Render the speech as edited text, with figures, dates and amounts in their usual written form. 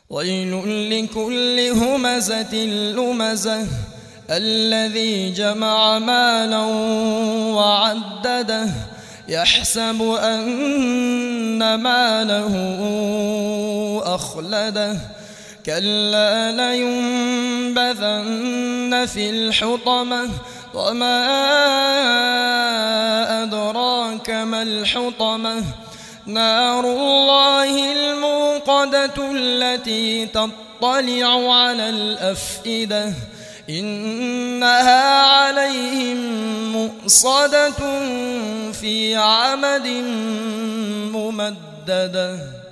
ويل لكل همزة لمزة الذي جمع مالا وعدده يحسب أن ماله أخلده كلا لينبذن في الحطمة وما أدراك ما الحطمة نار الله الموقدة التي تطلع على الأفئدة إنها عليهم مؤصدة في عمد ممددة.